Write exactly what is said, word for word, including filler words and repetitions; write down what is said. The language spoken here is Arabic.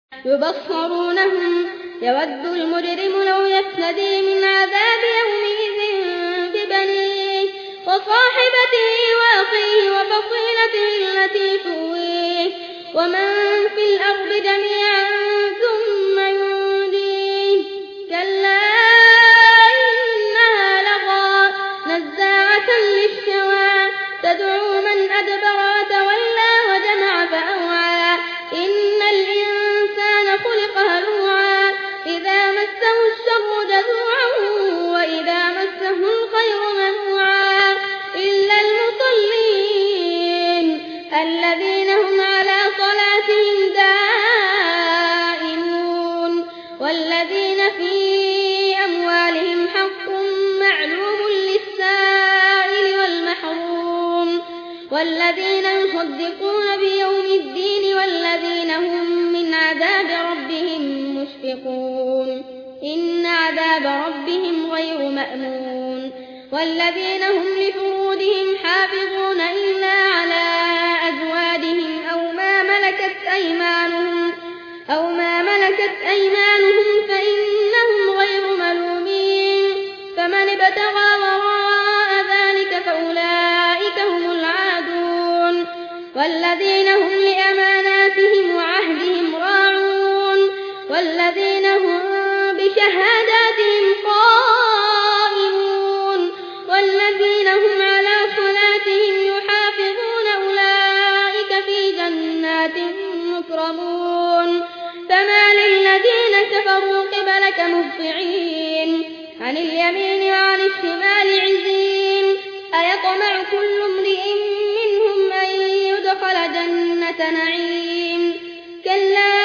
يبصرونهم يود المجرم لو يفتدي من عذاب يومئذ ببنيه وصاحبته وأخيه وفصيلته التي تؤويه ومن في الأرض جميعا ثم ينجيه كلا إنها لظى نزاعة للشوى تدعو من أدبر وتولى وجمع فأوعى إن الإنسان خلق هلوعا إذا مسه الشر جزوعا وإذا مسه الخير منوعا إلا المصلين الذين هم على صلاتهم دائمون والذين في أموالهم حق معلوم للسائل والمحروم والذين يصدقون بيوم الدين والذين هم من عذاب ربهم مشفقون إن عذاب ربهم غير مأمون والذين هم لفروجهم حافظون إلا على أزواجهم أو ما ملكت أيمانهم أو ما ملكت أيمانهم فإنهم غير ملومين فمن ابتغى وراء ذلك فأولئك هم العادون والذين هم لأماناتهم وعهدهم راعون والذين هم بشهاداتهم قائمون والذين هم على صلاتهم يحافظون أولئك في جنات مكرمون فما للذين كفروا قبلك مهطعين عن اليمين وعن الشمال عزين أيطمع كل امرئ منهم أن يدخل جنة نعيم كلا